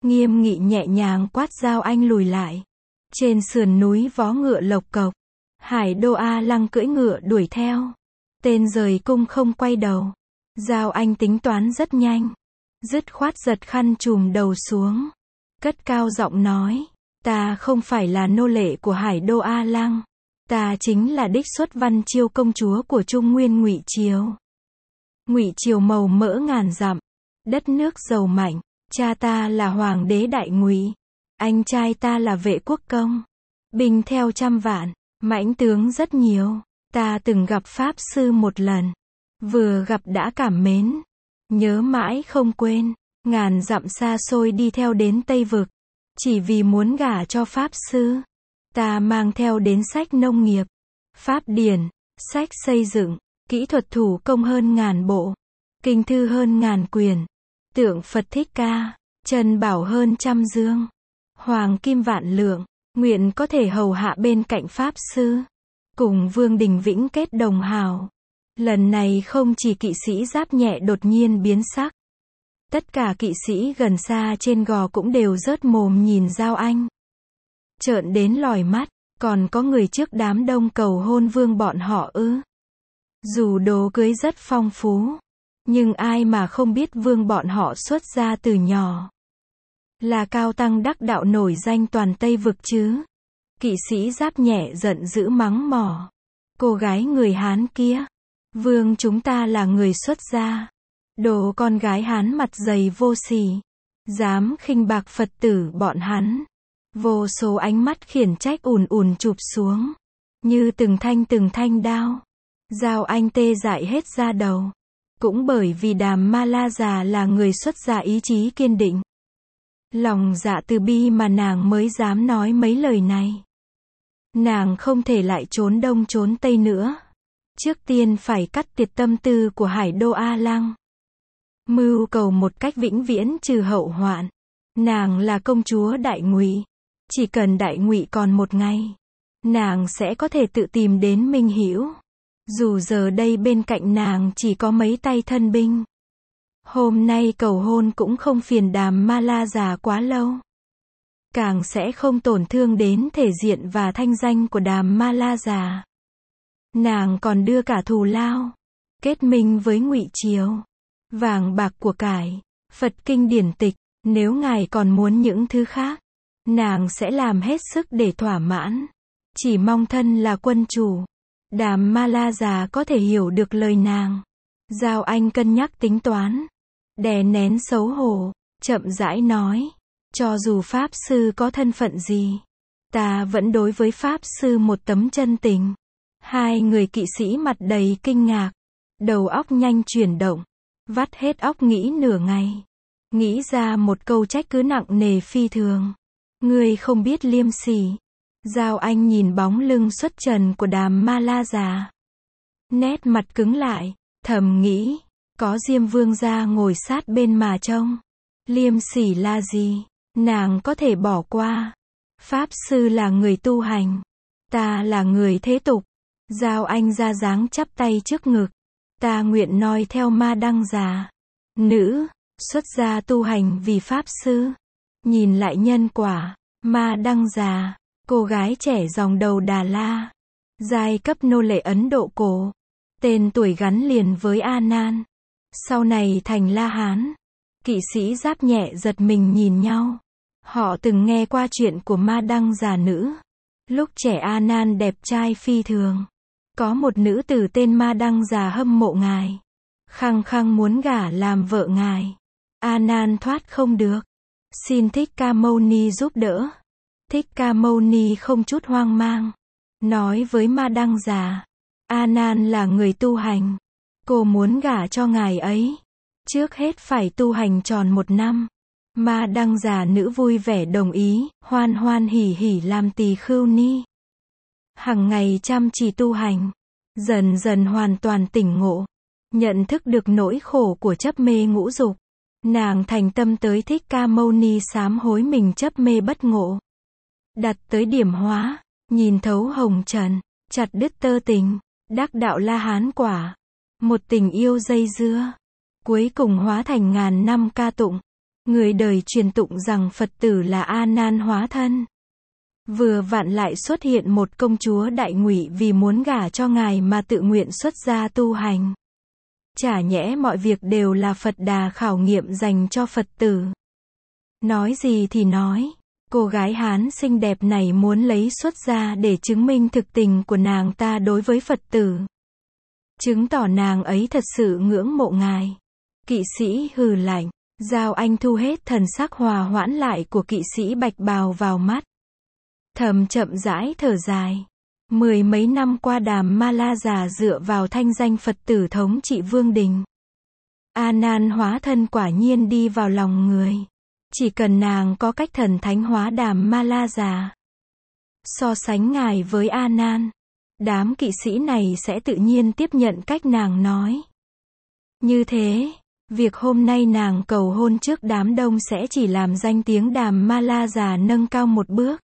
nghiêm nghị nhẹ nhàng quát Giao Anh lùi lại. Trên sườn núi vó ngựa lộc cộc, Hải Đô A Lăng cưỡi ngựa đuổi theo. Tên rời cung không quay đầu. Giao Anh tính toán rất nhanh, dứt khoát giật khăn trùm đầu xuống, cất cao giọng nói, ta không phải là nô lệ của Hải Đô A Lăng, ta chính là đích xuất Văn Chiêu công chúa của Trung Nguyên Ngụy Triều. Ngụy Triều màu mỡ ngàn dặm, đất nước giàu mạnh, cha ta là hoàng đế Đại Ngụy, anh trai ta là vệ quốc công, binh theo trăm vạn, mãnh tướng rất nhiều, ta từng gặp pháp sư một lần, vừa gặp đã cảm mến, nhớ mãi không quên, ngàn dặm xa xôi đi theo đến Tây Vực, chỉ vì muốn gả cho pháp sư. Ta mang theo đến sách nông nghiệp, pháp điển, sách xây dựng, kỹ thuật thủ công hơn ngàn bộ, kinh thư hơn ngàn quyển, tượng Phật Thích Ca, trân bảo hơn trăm dương, hoàng kim vạn lượng, nguyện có thể hầu hạ bên cạnh pháp sư, cùng Vương Đình Vĩnh kết đồng hảo. Lần này không chỉ kỵ sĩ giáp nhẹ đột nhiên biến sắc, tất cả kỵ sĩ gần xa trên gò cũng đều rớt mồm nhìn Giao Anh, trợn đến lòi mắt. Còn có người trước đám đông cầu hôn vương bọn họ ư? Dù đồ cưới rất phong phú, nhưng ai mà không biết vương bọn họ xuất gia từ nhỏ là cao tăng đắc đạo nổi danh toàn Tây Vực chứ. Kỵ sĩ giáp nhẹ giận dữ mắng mỏ, cô gái người Hán kia, vương chúng ta là người xuất gia, đồ con gái Hán mặt dày vô sỉ, dám khinh bạc Phật tử bọn hắn. Vô số ánh mắt khiển trách ùn ùn chụp xuống, như từng thanh từng thanh đao. Giao Anh tê dại hết da đầu, cũng bởi vì Đàm Ma La già là người xuất gia ý chí kiên định, lòng dạ từ bi mà nàng mới dám nói mấy lời này. Nàng không thể lại trốn đông trốn tây nữa, trước tiên phải cắt tiệt tâm tư của Hải Đô A Lăng, mưu cầu một cách vĩnh viễn trừ hậu hoạn. Nàng là công chúa Đại Ngụy, chỉ cần Đại Ngụy còn một ngày, nàng sẽ có thể tự tìm đến minh hữu. Dù giờ đây bên cạnh nàng chỉ có mấy tay thân binh, hôm nay cầu hôn cũng không phiền Đàm Ma La già quá lâu, càng sẽ không tổn thương đến thể diện và thanh danh của Đàm Ma La già. Nàng còn đưa cả thù lao, kết minh với Ngụy Triều, vàng bạc của cải, Phật kinh điển tịch, nếu ngài còn muốn những thứ khác, nàng sẽ làm hết sức để thỏa mãn. Chỉ mong thân là quân chủ. Đàm Ma La già có thể hiểu được lời nàng. Giao Anh cân nhắc tính toán, đè nén xấu hổ, chậm rãi nói, cho dù pháp sư có thân phận gì, ta vẫn đối với pháp sư một tấm chân tình. Hai người kỵ sĩ mặt đầy kinh ngạc, đầu óc nhanh chuyển động, vắt hết óc nghĩ nửa ngày, nghĩ ra một câu trách cứ nặng nề phi thường. Ngươi không biết liêm sỉ. Giao Anh nhìn bóng lưng xuất trần của Đàm Ma La già, nét mặt cứng lại, thầm nghĩ, có Diêm Vương gia ngồi sát bên mà trông, liêm sỉ là gì, nàng có thể bỏ qua. Pháp sư là người tu hành, ta là người thế tục. Giao Anh ra dáng chắp tay trước ngực, ta nguyện noi theo Ma Đăng già. Nữ, xuất gia tu hành vì pháp sư, nhìn lại nhân quả. Ma Đăng già, cô gái trẻ dòng đầu Đà La, giai cấp nô lệ Ấn Độ cổ, tên tuổi gắn liền với A Nan, sau này thành La Hán. Kỵ sĩ giáp nhẹ giật mình nhìn nhau, họ từng nghe qua chuyện của Ma Đăng già nữ. Lúc trẻ A Nan đẹp trai phi thường, có một nữ tử tên Ma Đăng già hâm mộ ngài, khăng khăng muốn gả làm vợ ngài. A Nan thoát không được, xin Thích Ca Mâu Ni giúp đỡ. Thích Ca Mâu Ni không chút hoang mang, nói với Ma Đăng già, A Nan là người tu hành, cô muốn gả cho ngài ấy, trước hết phải tu hành tròn một năm. Ma Đăng già nữ vui vẻ đồng ý, hoan hoan hỉ hỉ làm tỳ khưu ni. Hằng ngày chăm chỉ tu hành, dần dần hoàn toàn tỉnh ngộ, nhận thức được nỗi khổ của chấp mê ngũ dục. Nàng thành tâm tới Thích Ca Mâu Ni sám hối mình chấp mê bất ngộ, đặt tới điểm hóa, nhìn thấu hồng trần, chặt đứt tơ tình, đắc đạo La Hán quả. Một tình yêu dây dưa, cuối cùng hóa thành ngàn năm ca tụng. Người đời truyền tụng rằng Phật tử là A Nan hóa thân. Vừa vặn lại xuất hiện một công chúa Đại Ngụy vì muốn gả cho ngài mà tự nguyện xuất gia tu hành. Chả nhẽ mọi việc đều là Phật Đà khảo nghiệm dành cho Phật tử. Nói gì thì nói, cô gái Hán xinh đẹp này muốn lấy xuất gia để chứng minh thực tình của nàng ta đối với Phật tử. Chứng tỏ nàng ấy thật sự ngưỡng mộ ngài. Kỵ sĩ hừ lạnh, Giao Anh thu hết thần sắc hòa hoãn lại của kỵ sĩ bạch bào vào mắt. Thầm chậm rãi thở dài. Mười mấy năm qua Đàm Ma La già dựa vào thanh danh Phật tử thống trị vương đình. A Nan hóa thân quả nhiên đi vào lòng người. Chỉ cần nàng có cách thần thánh hóa Đàm Ma La già. So sánh ngài với A Nan, đám kỵ sĩ này sẽ tự nhiên tiếp nhận cách nàng nói. Như thế, việc hôm nay nàng cầu hôn trước đám đông sẽ chỉ làm danh tiếng Đàm Ma La già nâng cao một bước.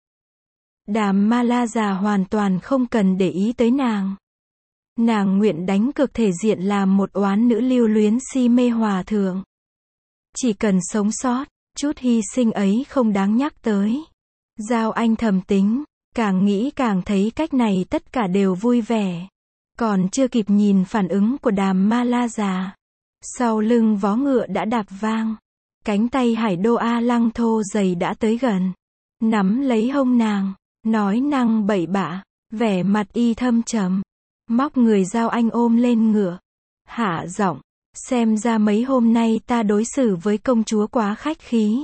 Đàm Ma La già hoàn toàn không cần để ý tới nàng. Nàng nguyện đánh cược thể diện làm một oán nữ lưu luyến si mê hòa thượng. Chỉ cần sống sót, chút hy sinh ấy không đáng nhắc tới. Giao Anh thầm tính, càng nghĩ càng thấy cách này tất cả đều vui vẻ. Còn chưa kịp nhìn phản ứng của Đàm Ma La già, sau lưng vó ngựa đã đạp vang. Cánh tay Hải Đô A Lăng thô dày đã tới gần, nắm lấy hông nàng, nói năng bậy bạ, vẻ mặt y thâm trầm, móc người Giao Anh ôm lên ngựa, hạ giọng, xem ra mấy hôm nay ta đối xử với công chúa quá khách khí.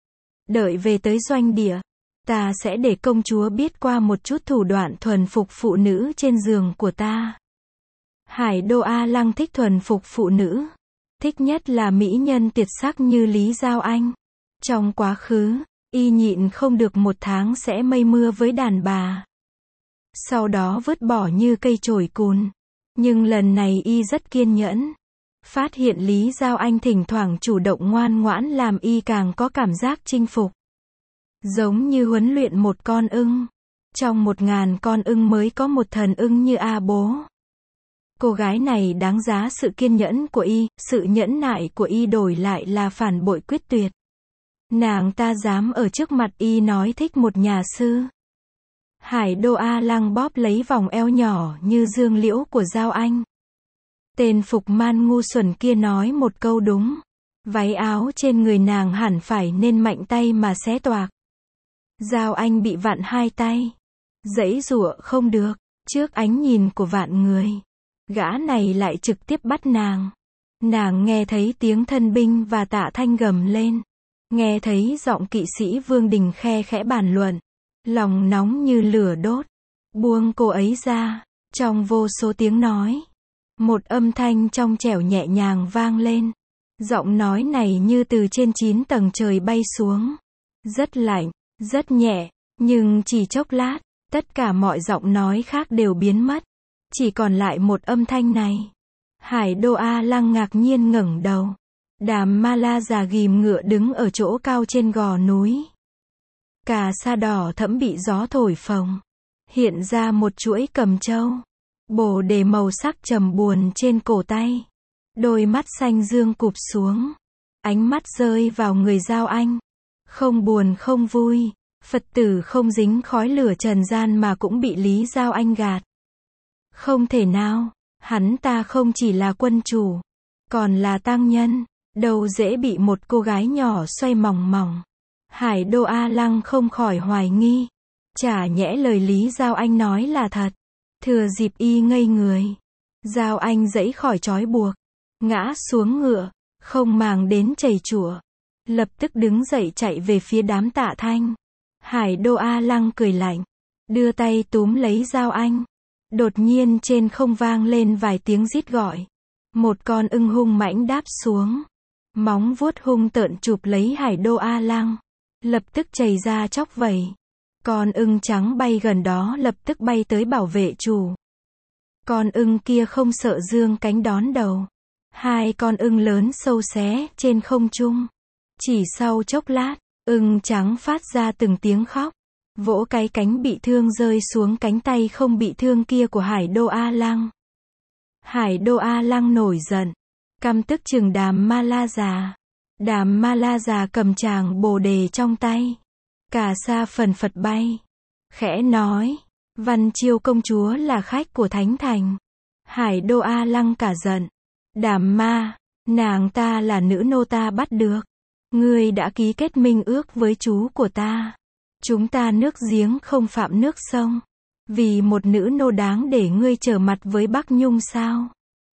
Đợi về tới doanh địa, ta sẽ để công chúa biết qua một chút thủ đoạn thuần phục phụ nữ trên giường của ta. Hải Đô A Lăng thích thuần phục phụ nữ, thích nhất là mỹ nhân tuyệt sắc như Lý Giao Anh. Trong quá khứ, y nhịn không được một tháng sẽ mây mưa với đàn bà. Sau đó vứt bỏ như cây chổi cùn. Nhưng lần này y rất kiên nhẫn. Phát hiện Lý Giao Anh thỉnh thoảng chủ động ngoan ngoãn làm y càng có cảm giác chinh phục. Giống như huấn luyện một con ưng. Trong một ngàn con ưng mới có một thần ưng như A Bố. Cô gái này đáng giá sự kiên nhẫn của y, sự nhẫn nại của y đổi lại là phản bội quyết tuyệt. Nàng ta dám ở trước mặt y nói thích một nhà sư. Hải Đô A Lăng bóp lấy vòng eo nhỏ như dương liễu của Giao Anh. Tên phục man ngu xuẩn kia nói một câu đúng. Váy áo trên người nàng hẳn phải nên mạnh tay mà xé toạc. Giao Anh bị vặn hai tay. Giãy giụa không được. Trước ánh nhìn của vạn người, gã này lại trực tiếp bắt nàng. Nàng nghe thấy tiếng thân binh và Tạ Thanh gầm lên. Nghe thấy giọng kỵ sĩ vương đình khe khẽ bàn luận. Lòng nóng như lửa đốt. Buông cô ấy ra. Trong vô số tiếng nói, một âm thanh trong trẻo nhẹ nhàng vang lên. Giọng nói này như từ trên chín tầng trời bay xuống. Rất lạnh, rất nhẹ, nhưng chỉ chốc lát, tất cả mọi giọng nói khác đều biến mất. Chỉ còn lại một âm thanh này. Hải Đô A Lăng ngạc nhiên ngẩng đầu. Đàm Ma La già ghìm ngựa đứng ở chỗ cao trên gò núi. Cà sa đỏ thẫm bị gió thổi phồng. Hiện ra một chuỗi cầm châu. Bồ đề màu sắc trầm buồn trên cổ tay. Đôi mắt xanh dương cụp xuống. Ánh mắt rơi vào người Giao Anh. Không buồn không vui. Phật tử không dính khói lửa trần gian mà cũng bị Lý Giao Anh gạt. Không thể nào. Hắn ta không chỉ là quân chủ, còn là tăng nhân. Đâu dễ bị một cô gái nhỏ xoay mòng mòng. Hải Đô A Lăng không khỏi hoài nghi. Chả nhẽ lời Lý Giao Anh nói là thật. Thừa dịp y ngây người, Giao Anh giãy khỏi trói buộc, ngã xuống ngựa, không màng đến chảy chùa. Lập tức đứng dậy chạy về phía đám Tạ Thanh. Hải Đô A Lăng cười lạnh, đưa tay túm lấy Giao Anh. Đột nhiên trên không vang lên vài tiếng rít gọi. Một con ưng hung mãnh đáp xuống. Móng vuốt hung tợn chụp lấy Hải Đô A Lăng. Lập tức chảy ra chóc vẩy. Con ưng trắng bay gần đó lập tức bay tới bảo vệ chủ. Con ưng kia không sợ dương cánh đón đầu. Hai con ưng lớn sâu xé trên không trung. Chỉ sau chốc lát, ưng trắng phát ra từng tiếng khóc. Vỗ cái cánh bị thương rơi xuống cánh tay không bị thương kia của Hải Đô A Lăng. Hải Đô A Lăng nổi giận, căm tức chừng Đàm Ma La già. Đàm Ma La già cầm tràng bồ đề trong tay. Cà sa phần phật bay. Khẽ nói. Văn Chiêu công chúa là khách của Thánh Thành. Hải Đô A Lăng cả giận. Đàm ma, nàng ta là nữ nô ta bắt được. Ngươi đã ký kết minh ước với chú của ta. Chúng ta nước giếng không phạm nước sông. Vì một nữ nô đáng để ngươi trở mặt với Bắc Nhung sao?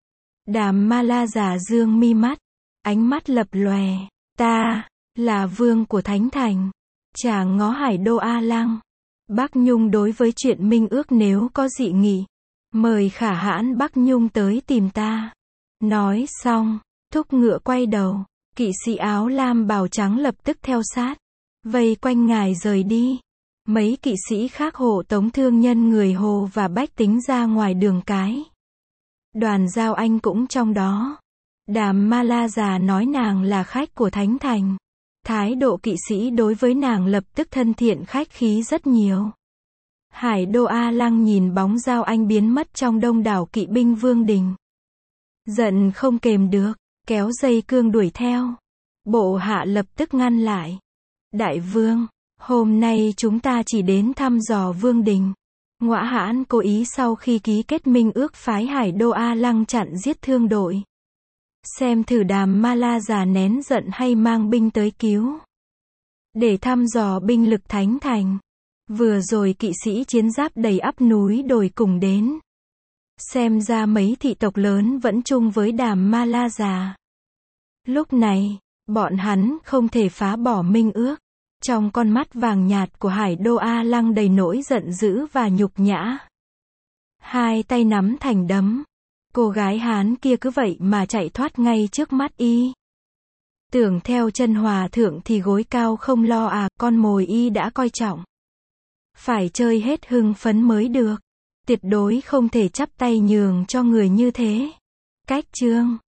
Đàm Ma La già dương mi mắt. Ánh mắt lập lòe. Ta, là vương của Thánh Thành. Chả ngó Hải Đô A Lăng. Bắc Nhung đối với chuyện minh ước nếu có dị nghị. Mời khả hãn Bắc Nhung tới tìm ta. Nói xong, thúc ngựa quay đầu. Kỵ sĩ áo lam bào trắng lập tức theo sát. Vây quanh ngài rời đi. Mấy kỵ sĩ khác hộ tống thương nhân người Hồ và bách tính ra ngoài đường cái. Đoàn Giao Anh cũng trong đó. Đàm Ma La già nói nàng là khách của Thánh Thành. Thái độ kỵ sĩ đối với nàng lập tức thân thiện khách khí rất nhiều. Hải Đô A Lăng nhìn bóng Giao Anh biến mất trong đông đảo kỵ binh vương đình. Giận không kềm được, kéo dây cương đuổi theo. Bộ hạ lập tức ngăn lại. Đại vương, hôm nay chúng ta chỉ đến thăm dò vương đình. Ngõa hãn cố ý sau khi ký kết minh ước phái Hải Đô A Lăng chặn giết thương đội. Xem thử Đàm Ma La già nén giận hay mang binh tới cứu. Để thăm dò binh lực Thánh Thành. Vừa rồi kỵ sĩ chiến giáp đầy ắp núi đồi cùng đến. Xem ra mấy thị tộc lớn vẫn chung với Đàm Ma La già. Lúc này, bọn hắn không thể phá bỏ minh ước. Trong con mắt vàng nhạt của Hải Đô A Lăng đầy nỗi giận dữ và nhục nhã. Hai tay nắm thành đấm. Cô gái Hán kia cứ vậy mà chạy thoát ngay trước mắt y. Tưởng theo chân hòa thượng thì gối cao không lo à, con mồi y đã coi trọng. Phải chơi hết hưng phấn mới được. Tuyệt đối không thể chắp tay nhường cho người như thế. Cách chương